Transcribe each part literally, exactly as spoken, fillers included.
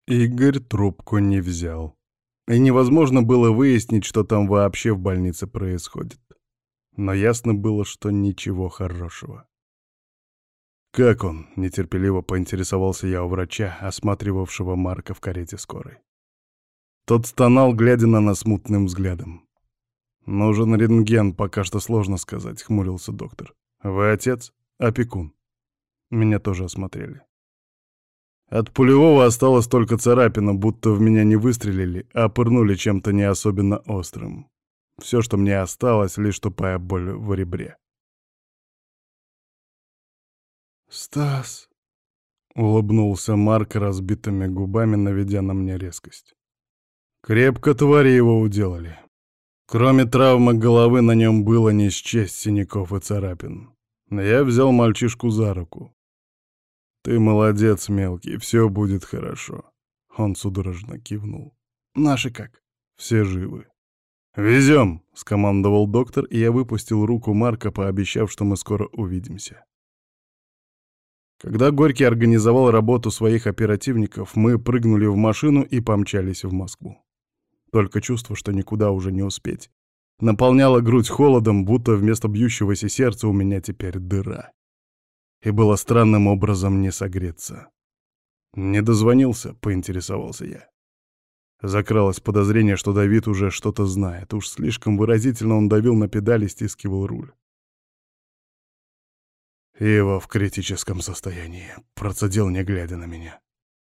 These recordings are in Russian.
Игорь трубку не взял. И невозможно было выяснить, что там вообще в больнице происходит. Но ясно было, что ничего хорошего. «Как он?» — нетерпеливо поинтересовался я у врача, осматривавшего Марка в карете скорой. Тот стонал, глядя на нас мутным взглядом. «Нужен рентген, пока что сложно сказать», — хмурился доктор. «Вы отец? Опекун?» Меня тоже осмотрели. От пулевого осталась только царапина, будто в меня не выстрелили, а пырнули чем-то не особенно острым. Все, что мне осталось, лишь тупая боль в ребре. «Стас!» — улыбнулся Марк разбитыми губами, наведя на мне резкость. Крепко твари его уделали. Кроме травмы головы на нем было не счесть синяков и царапин. Я взял мальчишку за руку. «Ты молодец, мелкий, все будет хорошо». Он судорожно кивнул. «Наши как?» «Все живы». «Везем!» — скомандовал доктор, и я выпустил руку Марка, пообещав, что мы скоро увидимся. Когда Горький организовал работу своих оперативников, мы прыгнули в машину и помчались в Москву. Только чувство, что никуда уже не успеть, наполняло грудь холодом, будто вместо бьющегося сердца у меня теперь дыра. И было странным образом не согреться. «Не дозвонился?» — поинтересовался я. Закралось подозрение, что Давид уже что-то знает. Уж слишком выразительно он давил на педали и стискивал руль. Ива в критическом состоянии. Процедил, не глядя на меня.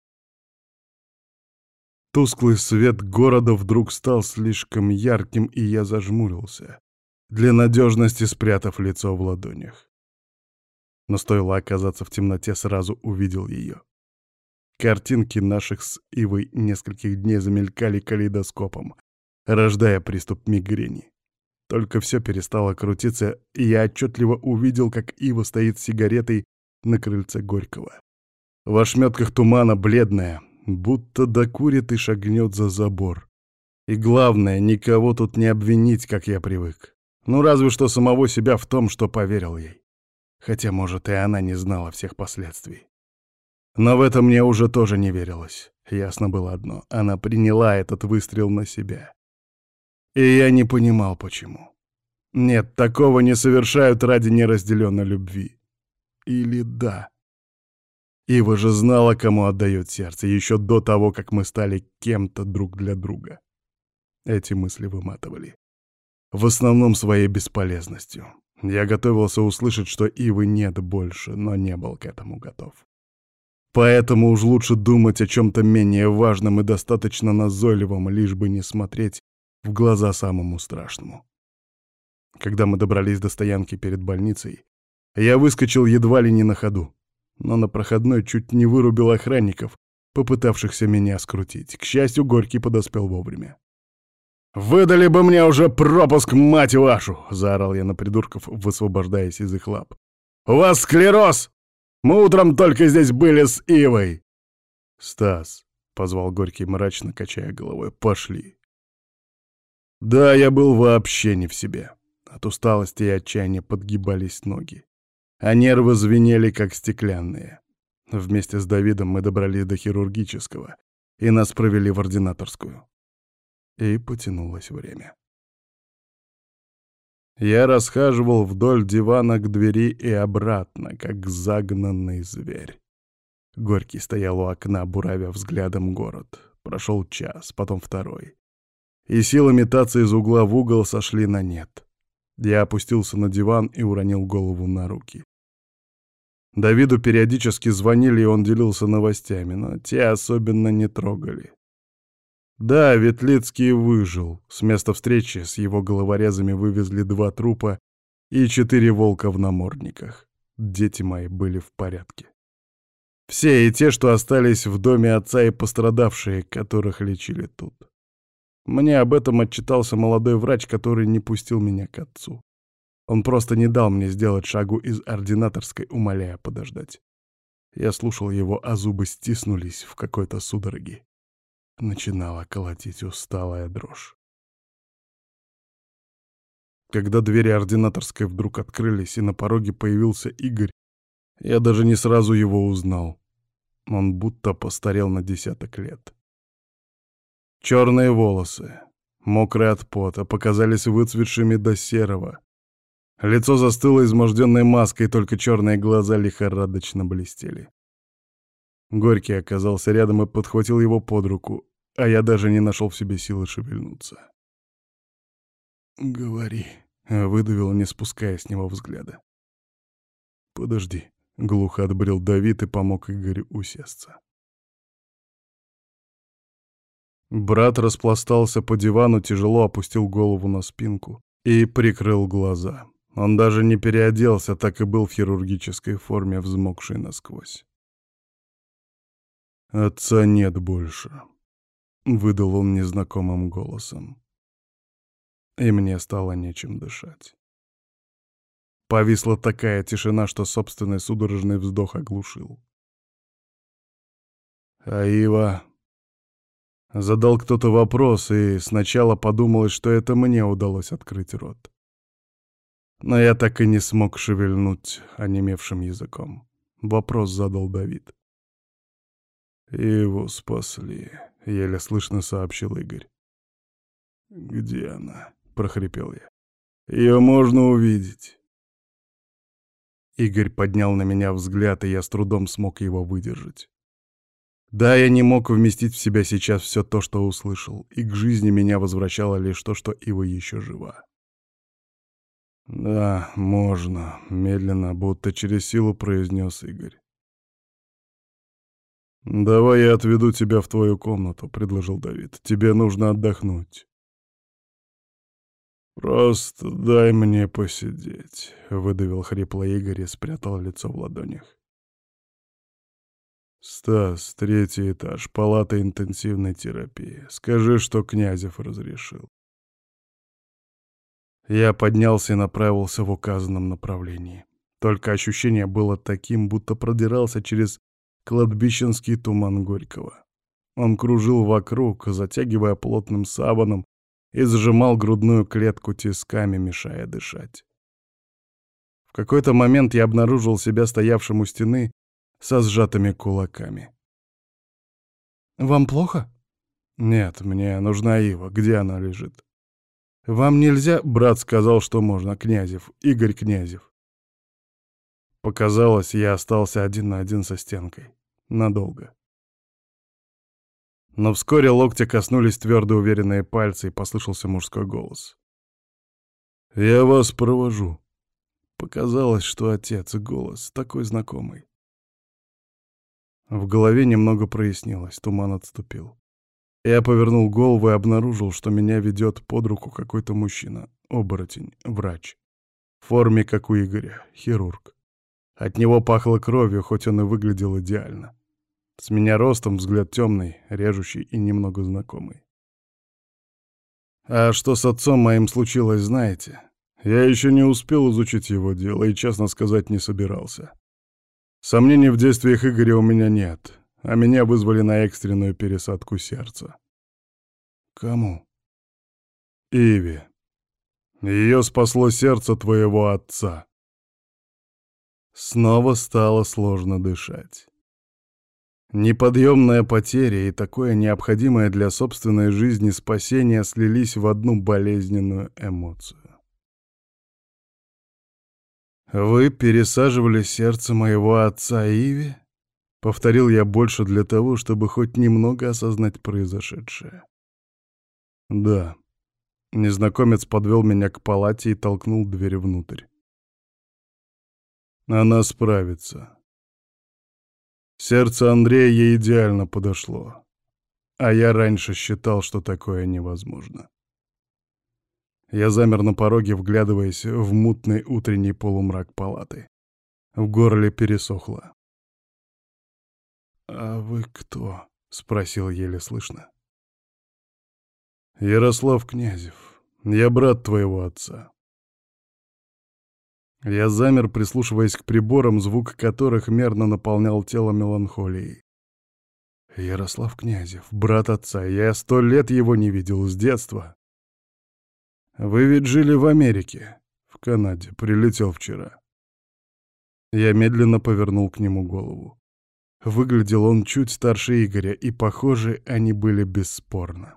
Тусклый свет города вдруг стал слишком ярким, и я зажмурился, для надежности спрятав лицо в ладонях. Но стоило оказаться в темноте, сразу увидел ее. Картинки наших с Ивой нескольких дней замелькали калейдоскопом, рождая приступ мигрени. Только все перестало крутиться, и я отчетливо увидел, как Ива стоит с сигаретой на крыльце Горького. В ошметках тумана, бледная, будто докурит и шагнет за забор. И главное, никого тут не обвинить, как я привык. Ну, разве что самого себя в том, что поверил ей. Хотя, может, и она не знала всех последствий. Но в это мне уже тоже не верилось. Ясно было одно — она приняла этот выстрел на себя. И я не понимал, почему. Нет, такого не совершают ради неразделенной любви. Или да? Ива же знала, кому отдает сердце, еще до того, как мы стали кем-то друг для друга. Эти мысли выматывали. В основном своей бесполезностью. Я готовился услышать, что Ивы нет больше, но не был к этому готов. Поэтому уж лучше думать о чем-то менее важном и достаточно назойливом, лишь бы не смотреть в глаза самому страшному. Когда мы добрались до стоянки перед больницей, я выскочил едва ли не на ходу, но на проходной чуть не вырубил охранников, попытавшихся меня скрутить. К счастью, Горький подоспел вовремя. «Выдали бы мне уже пропуск, мать вашу!» — заорал я на придурков, высвобождаясь из их лап. «У вас склероз! Мы утром только здесь были с Ивой!» «Стас!» — позвал Горький мрачно, качая головой. «Пошли!» Да, я был вообще не в себе. От усталости и отчаяния подгибались ноги, а нервы звенели, как стеклянные. Вместе с Давидом мы добрались до хирургического, и нас провели в ординаторскую. И потянулось время. Я расхаживал вдоль дивана к двери и обратно, как загнанный зверь. Горький стоял у окна, буравя взглядом город. Прошел час, потом второй. И силы метаться из угла в угол сошли на нет. Я опустился на диван и уронил голову на руки. Давиду периодически звонили, и он делился новостями, но те особенно не трогали. Да, Ветлицкий выжил. С места встречи с его головорезами вывезли два трупа и четыре волка в намордниках. Дети мои были в порядке. Все и те, что остались в доме отца, и пострадавшие, которых лечили тут. Мне об этом отчитался молодой врач, который не пустил меня к отцу. Он просто не дал мне сделать шагу из ординаторской, умоляя подождать. Я слушал его, а зубы стиснулись в какой-то судороге. Начинала колотить усталая дрожь. Когда двери ординаторской вдруг открылись, и на пороге появился Игорь, я даже не сразу его узнал. Он будто постарел на десяток лет. Черные волосы, мокрые от пота, показались выцветшими до серого. Лицо застыло изможденной маской, только черные глаза лихорадочно блестели. Горький оказался рядом и подхватил его под руку, а я даже не нашел в себе силы шевельнуться. «Говори», — выдавил, не спуская с него взгляда. «Подожди», — глухо отбрил Давид и помог Игорю усесться. Брат распластался по дивану, тяжело опустил голову на спинку и прикрыл глаза. Он даже не переоделся, так и был в хирургической форме, взмокшей насквозь. «Отца нет больше», — выдал он незнакомым голосом. И мне стало нечем дышать. Повисла такая тишина, что собственный судорожный вздох оглушил. «А Ива...» Задал кто-то вопрос, и сначала подумалось, что это мне удалось открыть рот. Но я так и не смог шевельнуть онемевшим языком. Вопрос задал Давид. «Его спасли», — еле слышно сообщил Игорь. «Где она?» — прохрипел я. «Ее можно увидеть». Игорь поднял на меня взгляд, и я с трудом смог его выдержать. Да, я не мог вместить в себя сейчас все то, что услышал, и к жизни меня возвращало лишь то, что Ива еще жива. «Да, можно», — медленно, будто через силу произнес Игорь. «Давай я отведу тебя в твою комнату», — предложил Давид. «Тебе нужно отдохнуть». «Просто дай мне посидеть», — выдавил хрипло Игорь и спрятал лицо в ладонях. «Стас, третий этаж, палата интенсивной терапии. Скажи, что Князев разрешил». Я поднялся и направился в указанном направлении. Только ощущение было таким, будто продирался через кладбищенский туман Горького. Он кружил вокруг, затягивая плотным саваном, и сжимал грудную клетку тисками, мешая дышать. В какой-то момент я обнаружил себя стоявшим у стены со сжатыми кулаками. «Вам плохо?» «Нет, мне нужна Ива. Где она лежит?» «Вам нельзя?» — брат сказал, что можно. Князев. Игорь Князев. Показалось, я остался один на один со стенкой. Надолго. Но вскоре локтя коснулись твердо уверенные пальцы, и послышался мужской голос. «Я вас провожу». Показалось, что отец, голос такой знакомый. В голове немного прояснилось, туман отступил. Я повернул голову и обнаружил, что меня ведет под руку какой-то мужчина, оборотень, врач. В форме, как у Игоря, хирург. От него пахло кровью, хоть он и выглядел идеально. С меня ростом, взгляд темный, режущий и немного знакомый. А что с отцом моим случилось, знаете? Я еще не успел изучить его дело и, честно сказать, не собирался. Сомнений в действиях Игоря у меня нет, а меня вызвали на экстренную пересадку сердца. Кому? Иве. Ее спасло сердце твоего отца. Снова стало сложно дышать. Неподъемная потеря и такое необходимое для собственной жизни спасение слились в одну болезненную эмоцию. «Вы пересаживали сердце моего отца Иве?» — повторил я больше для того, чтобы хоть немного осознать произошедшее. «Да». Незнакомец подвел меня к палате и толкнул дверь внутрь. «Она справится. Сердце Андрея ей идеально подошло, а я раньше считал, что такое невозможно». Я замер на пороге, вглядываясь в мутный утренний полумрак палаты. В горле пересохло. «А вы кто?» — спросил еле слышно. «Ярослав Князев. Я брат твоего отца». Я замер, прислушиваясь к приборам, звук которых мерно наполнял тело меланхолией. Ярослав Князев, брат отца. Я сто лет его не видел с детства. Вы ведь жили в Америке, в Канаде, прилетел вчера. Я медленно повернул к нему голову. Выглядел он чуть старше Игоря, и, похоже, они были бесспорно.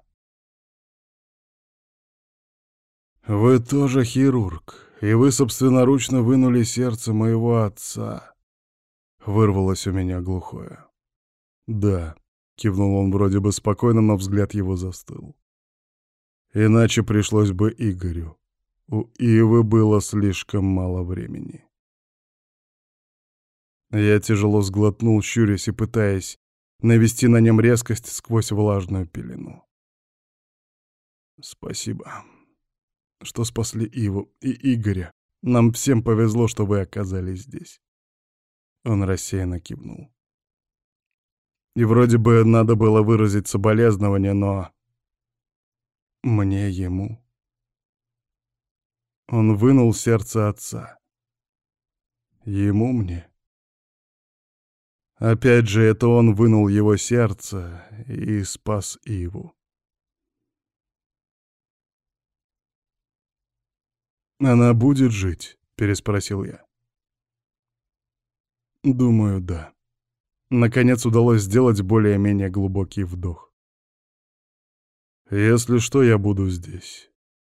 «Вы тоже хирург, и вы собственноручно вынули сердце моего отца», — вырвалось у меня глухое. «Да», — кивнул он вроде бы спокойно, но взгляд его застыл. «Иначе пришлось бы Игорю. У Ивы было слишком мало времени». Я тяжело сглотнул, щурясь и пытаясь навести на нем резкость сквозь влажную пелену. «Спасибо, что спасли Иву и Игоря. Нам всем повезло, что вы оказались здесь». Он рассеянно кивнул. И вроде бы надо было выразить соболезнование, но... Мне ему... Он вынул сердце отца. Ему мне... Опять же, это он вынул его сердце и спас Иву. «Она будет жить?» — переспросил я. «Думаю, да». Наконец удалось сделать более-менее глубокий вдох. «Если что, я буду здесь».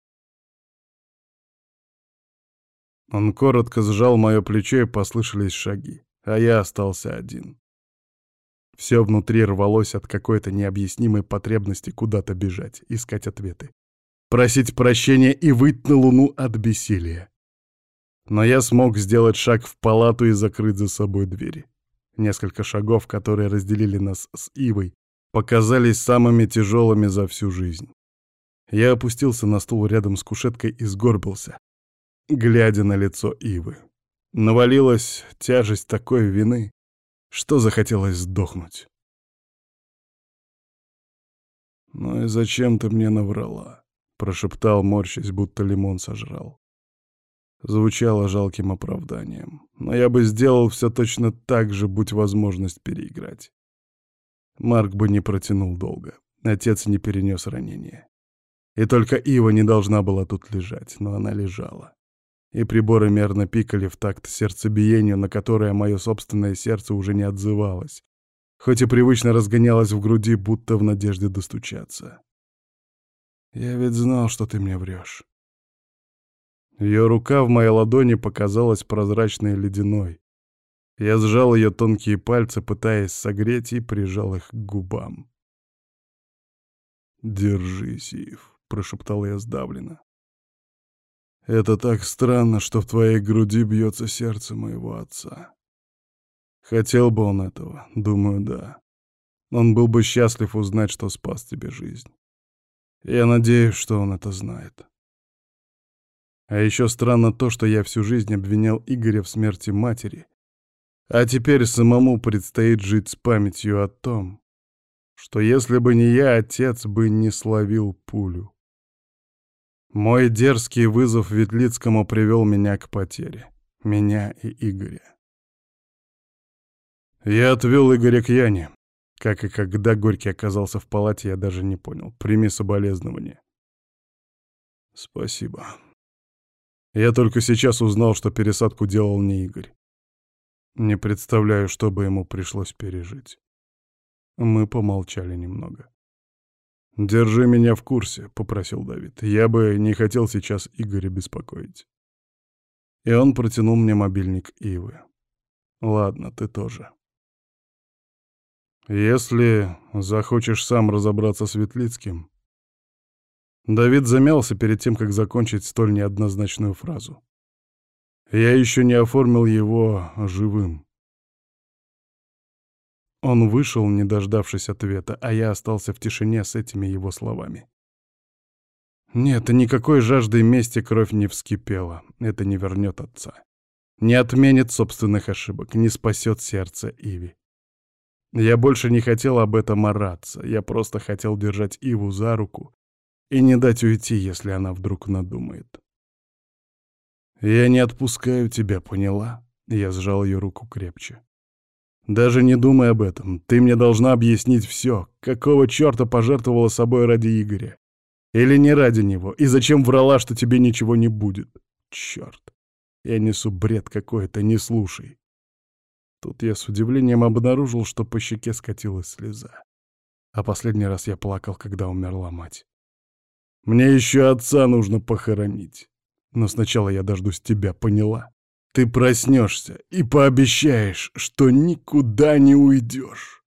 Он коротко сжал мое плечо, и послышались шаги, а я остался один. Все внутри рвалось от какой-то необъяснимой потребности куда-то бежать, искать ответы, просить прощения и выть на луну от бессилия. Но я смог сделать шаг в палату и закрыть за собой двери. Несколько шагов, которые разделили нас с Ивой, показались самыми тяжелыми за всю жизнь. Я опустился на стул рядом с кушеткой и сгорбился, глядя на лицо Ивы. Навалилась тяжесть такой вины, что захотелось сдохнуть. «Ну и зачем ты мне наврала?» — прошептал, морщась, будто лимон сожрал. Звучало жалким оправданием, но я бы сделал все точно так же, будь возможность переиграть. Марк бы не протянул долго, отец не перенес ранения. И только Ива не должна была тут лежать, но она лежала. И приборы мерно пикали в такт сердцебиению, на которое мое собственное сердце уже не отзывалось, хоть и привычно разгонялось в груди, будто в надежде достучаться. «Я ведь знал, что ты мне врешь». Ее рука в моей ладони показалась прозрачной и ледяной. Я сжал ее тонкие пальцы, пытаясь согреть, и прижал их к губам. «Держись, Ив», — прошептал я сдавленно. «Это так странно, что в твоей груди бьется сердце моего отца. Хотел бы он этого, думаю, да. Он был бы счастлив узнать, что спас тебе жизнь. Я надеюсь, что он это знает. А еще странно то, что я всю жизнь обвинял Игоря в смерти матери, а теперь самому предстоит жить с памятью о том, что если бы не я, отец бы не словил пулю. Мой дерзкий вызов Ветлицкому привел меня к потере. Меня и Игоря. Я отвел Игоря к Яне. Как и когда Горький оказался в палате, я даже не понял. Прими соболезнования. Спасибо. Я только сейчас узнал, что пересадку делал не Игорь. Не представляю, что бы ему пришлось пережить. Мы помолчали немного. «Держи меня в курсе», — попросил Давид. «Я бы не хотел сейчас Игоря беспокоить». И он протянул мне мобильник Ивы. «Ладно, ты тоже. Если захочешь сам разобраться с Ветлицким...» Давид замялся перед тем, как закончить столь неоднозначную фразу. «Я еще не оформил его живым». Он вышел, не дождавшись ответа, а я остался в тишине с этими его словами. Нет, никакой жаждой мести кровь не вскипела. Это не вернет отца. Не отменит собственных ошибок, не спасет сердце Иви. Я больше не хотел об этом ораться. Я просто хотел держать Иву за руку и не дать уйти, если она вдруг надумает. «Я не отпускаю тебя, поняла?» Я сжал ее руку крепче. «Даже не думай об этом. Ты мне должна объяснить все. Какого черта пожертвовала собой ради Игоря? Или не ради него? И зачем врала, что тебе ничего не будет? Черт! Я несу бред какой-то, не слушай». Тут я с удивлением обнаружил, что по щеке скатилась слеза. А последний раз я плакал, когда умерла мать. Мне еще отца нужно похоронить. Но сначала я дождусь тебя, поняла? Ты проснешься и пообещаешь, что никуда не уйдешь.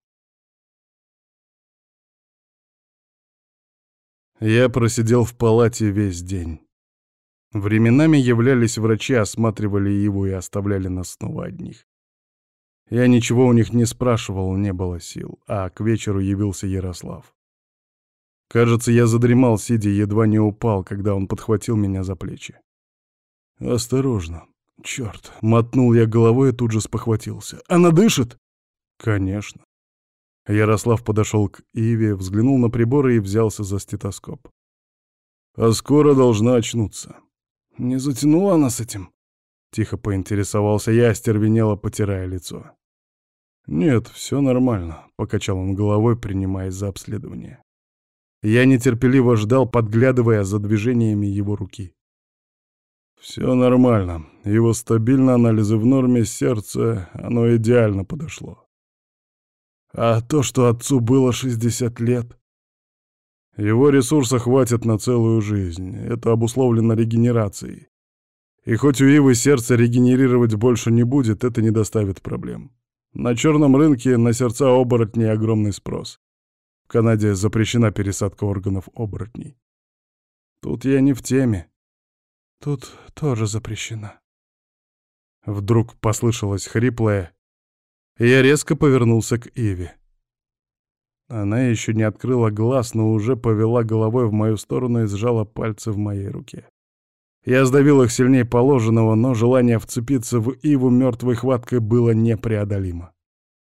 Я просидел в палате весь день. Временами являлись врачи, осматривали его и оставляли нас снова одних. Я ничего у них не спрашивал, не было сил, а к вечеру явился Ярослав. Кажется, я задремал, сидя, едва не упал, когда он подхватил меня за плечи. «Осторожно. Черт!» — мотнул я головой и тут же спохватился. «Она дышит?» «Конечно». Ярослав подошел к Иве, взглянул на приборы и взялся за стетоскоп. «А скоро должна очнуться». «Не затянула она с этим?» — тихо поинтересовался я, остервенело потирая лицо. «Нет, все нормально», — покачал он головой, принимаясь за обследование. Я нетерпеливо ждал, подглядывая за движениями его руки. «Все нормально. Его стабильно, анализы в норме, сердце, оно идеально подошло. А то, что отцу было шестьдесят лет, его ресурса хватит на целую жизнь. Это обусловлено регенерацией. И хоть у Ивы сердце регенерировать больше не будет, это не доставит проблем. На черном рынке на сердца оборотней огромный спрос. В Канаде запрещена пересадка органов оборотней. Тут я не в теме. Тут тоже запрещена. Вдруг послышалось хриплое, и я резко повернулся к Иве. Она еще не открыла глаз, но уже повела головой в мою сторону и сжала пальцы в моей руке. Я сдавил их сильнее положенного, но желание вцепиться в Иву мертвой хваткой было непреодолимо.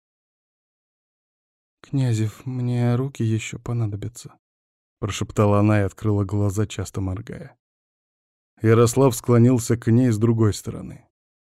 «Князев, мне руки еще понадобятся», — прошептала она и открыла глаза, часто моргая. Ярослав склонился к ней с другой стороны.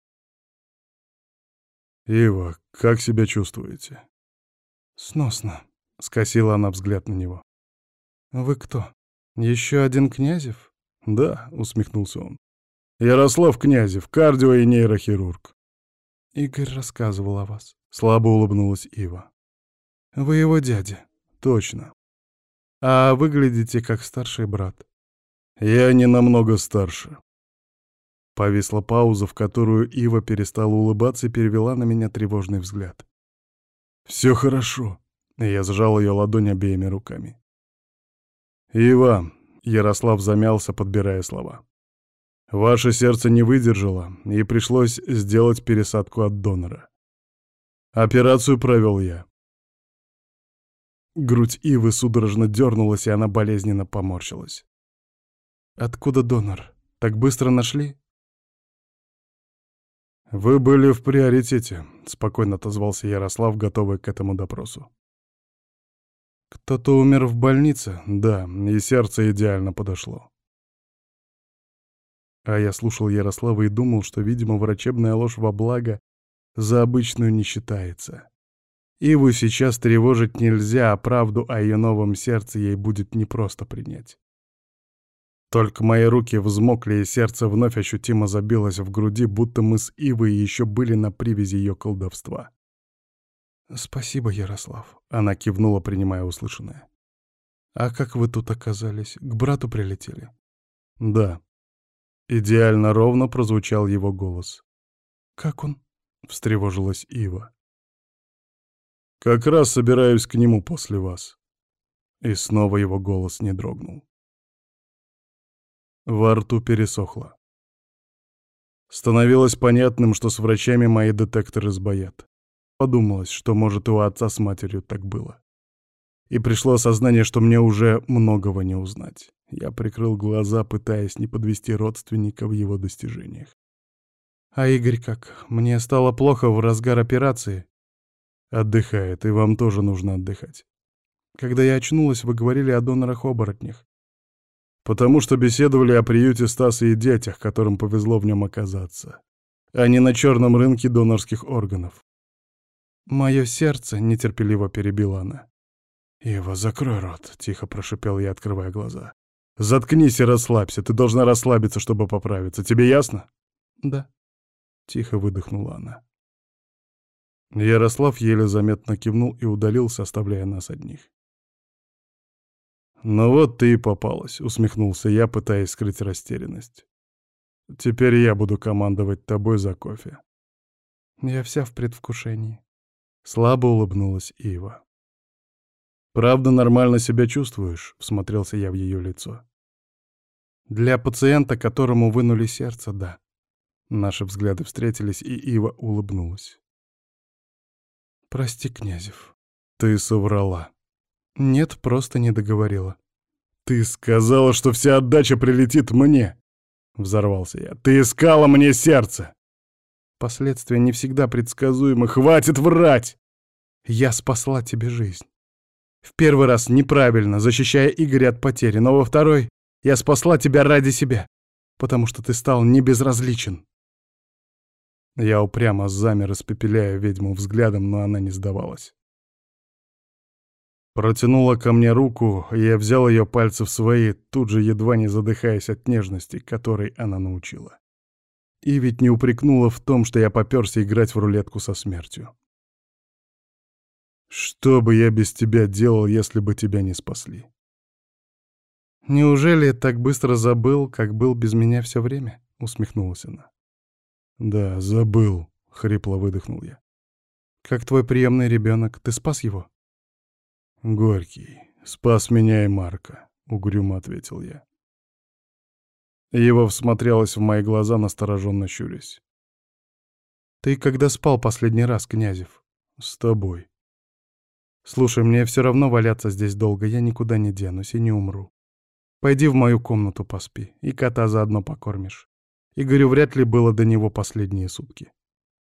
«Ива, как себя чувствуете?» «Сносно», — скосила она взгляд на него. «Вы кто? Еще один Князев?» «Да», — усмехнулся он. «Ярослав Князев, кардио- и нейрохирург». «Игорь рассказывал о вас», — слабо улыбнулась Ива. «Вы его дядя». «Точно. А выглядите как старший брат». «Я не намного старше». Повисла пауза, в которую Ива перестала улыбаться и перевела на меня тревожный взгляд. «Все хорошо». Я сжал ее ладонь обеими руками. «Ива», — Ярослав замялся, подбирая слова. «Ваше сердце не выдержало, и пришлось сделать пересадку от донора. Операцию провел я». Грудь Ивы судорожно дернулась, и она болезненно поморщилась. «Откуда донор? Так быстро нашли?» «Вы были в приоритете», — спокойно отозвался Ярослав, готовый к этому допросу. «Кто-то умер в больнице?» «Да, и сердце идеально подошло». А я слушал Ярослава и думал, что, видимо, врачебная ложь во благо за обычную не считается. Иву сейчас тревожить нельзя, а правду о ее новом сердце ей будет непросто принять. Только мои руки взмокли, и сердце вновь ощутимо забилось в груди, будто мы с Ивой еще были на привязи ее колдовства. «Спасибо, Ярослав», — она кивнула, принимая услышанное. «А как вы тут оказались? К брату прилетели?» «Да». Идеально ровно прозвучал его голос. «Как он?» — встревожилась Ива. «Как раз собираюсь к нему после вас». И снова его голос не дрогнул. Во рту пересохло. Становилось понятным, что с врачами мои детекторы сбоят. Подумалось, что, может, и у отца с матерью так было. И пришло осознание, что мне уже многого не узнать. Я прикрыл глаза, пытаясь не подвести родственника в его достижениях. «А Игорь как? Мне стало плохо в разгар операции». «Отдыхает, и вам тоже нужно отдыхать. Когда я очнулась, вы говорили о донорах-оборотнях. Потому что беседовали о приюте Стаса и детях, которым повезло в нем оказаться, а не на черном рынке донорских органов». «Мое сердце», — нетерпеливо перебила она. «Ива, закрой рот», — тихо прошипел я, открывая глаза. «Заткнись и расслабься. Ты должна расслабиться, чтобы поправиться. Тебе ясно?» «Да», — тихо выдохнула она. Ярослав еле заметно кивнул и удалился, оставляя нас одних. «Ну вот ты и попалась», — усмехнулся я, пытаясь скрыть растерянность. «Теперь я буду командовать тобой за кофе». Я вся в предвкушении. Слабо улыбнулась Ива. «Правда, нормально себя чувствуешь?» — всмотрелся я в ее лицо. «Для пациента, которому вынули сердце, да». Наши взгляды встретились, и Ива улыбнулась. «Прости, Князев». «Ты соврала». «Нет, просто не договорила». «Ты сказала, что вся отдача прилетит мне!» — взорвался я. «Ты искала мне сердце!» «Последствия не всегда предсказуемы. Хватит врать!» «Я спасла тебе жизнь. В первый раз неправильно, защищая Игоря от потери, но во второй я спасла тебя ради себя, потому что ты стал небезразличен». Я упрямо замер, испепеляя ведьму взглядом, но она не сдавалась. Протянула ко мне руку, и я взял ее пальцы в свои, тут же едва не задыхаясь от нежности, которой она научила. И ведь не упрекнула в том, что я попёрся играть в рулетку со смертью. «Что бы я без тебя делал, если бы тебя не спасли?» «Неужели так быстро забыл, как был без меня все время?» — усмехнулась она. «Да, забыл», — хрипло выдохнул я. «Как твой приемный ребенок, ты спас его?» «Горький, спас меня и Марка», — угрюмо ответил я. Ева всмотрелась в мои глаза, настороженно щурясь. «Ты когда спал последний раз, Князев?» «С тобой». «Слушай, мне все равно валяться здесь долго, я никуда не денусь и не умру. Пойди в мою комнату поспи, и кота заодно покормишь. Игорю вряд ли было до него последние сутки».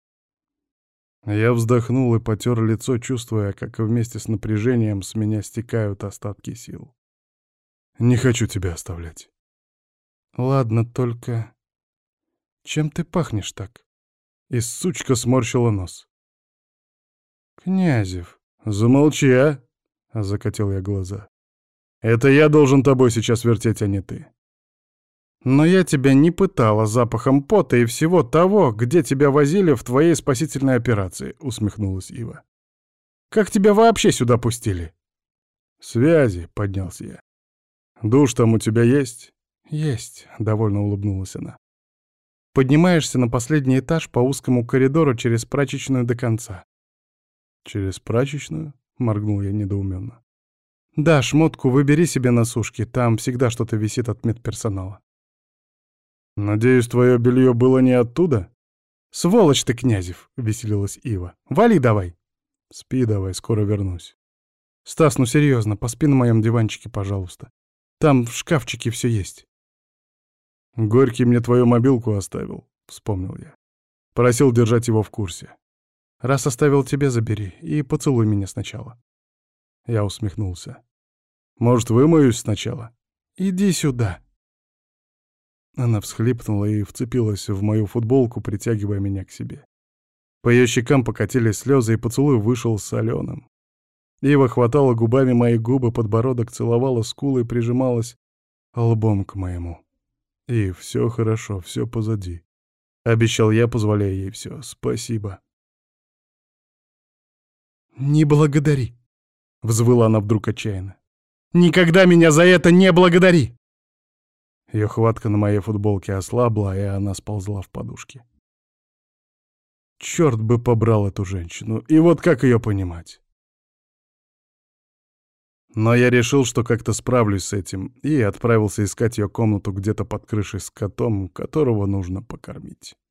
Я вздохнул и потер лицо, чувствуя, как вместе с напряжением с меня стекают остатки сил. «Не хочу тебя оставлять». «Ладно, только... чем ты пахнешь так?» И сучка сморщила нос. «Князев, замолчи, а!» — закатил я глаза. «Это я должен тобой сейчас вертеть, а не ты». «Но я тебя не пытала запахом пота и всего того, где тебя возили в твоей спасительной операции», — усмехнулась Ива. «Как тебя вообще сюда пустили?» «Связи», — поднялся я. «Душ там у тебя есть?» «Есть», — довольно улыбнулась она. «Поднимаешься на последний этаж по узкому коридору через прачечную до конца». «Через прачечную?» — моргнул я недоуменно. «Да, шмотку выбери себе на сушке, там всегда что-то висит от медперсонала». «Надеюсь, твое белье было не оттуда?» «Сволочь ты, Князев!» — веселилась Ива. «Вали давай!» «Спи давай, скоро вернусь». «Стас, ну серьезно, поспи на моем диванчике, пожалуйста. Там в шкафчике все есть». «Горький мне твою мобилку оставил», — вспомнил я. Просил держать его в курсе. «Раз оставил тебе, забери и поцелуй меня сначала». Я усмехнулся. «Может, вымоюсь сначала?» «Иди сюда». Она всхлипнула и вцепилась в мою футболку, притягивая меня к себе. По ее щекам покатились слезы, и поцелуй вышел соленым. Ива хватала губами мои губы, подбородок, целовала скулы и прижималась лбом к моему. «И все хорошо, все позади», — обещал я, позволяя ей все. «Спасибо». «Не благодари», — взвыла она вдруг отчаянно. «Никогда меня за это не благодари!» Ее хватка на моей футболке ослабла, и она сползла в подушки. Черт бы побрал эту женщину, и вот как ее понимать? Но я решил, что как-то справлюсь с этим, и отправился искать ее комнату где-то под крышей с котом, которого нужно покормить.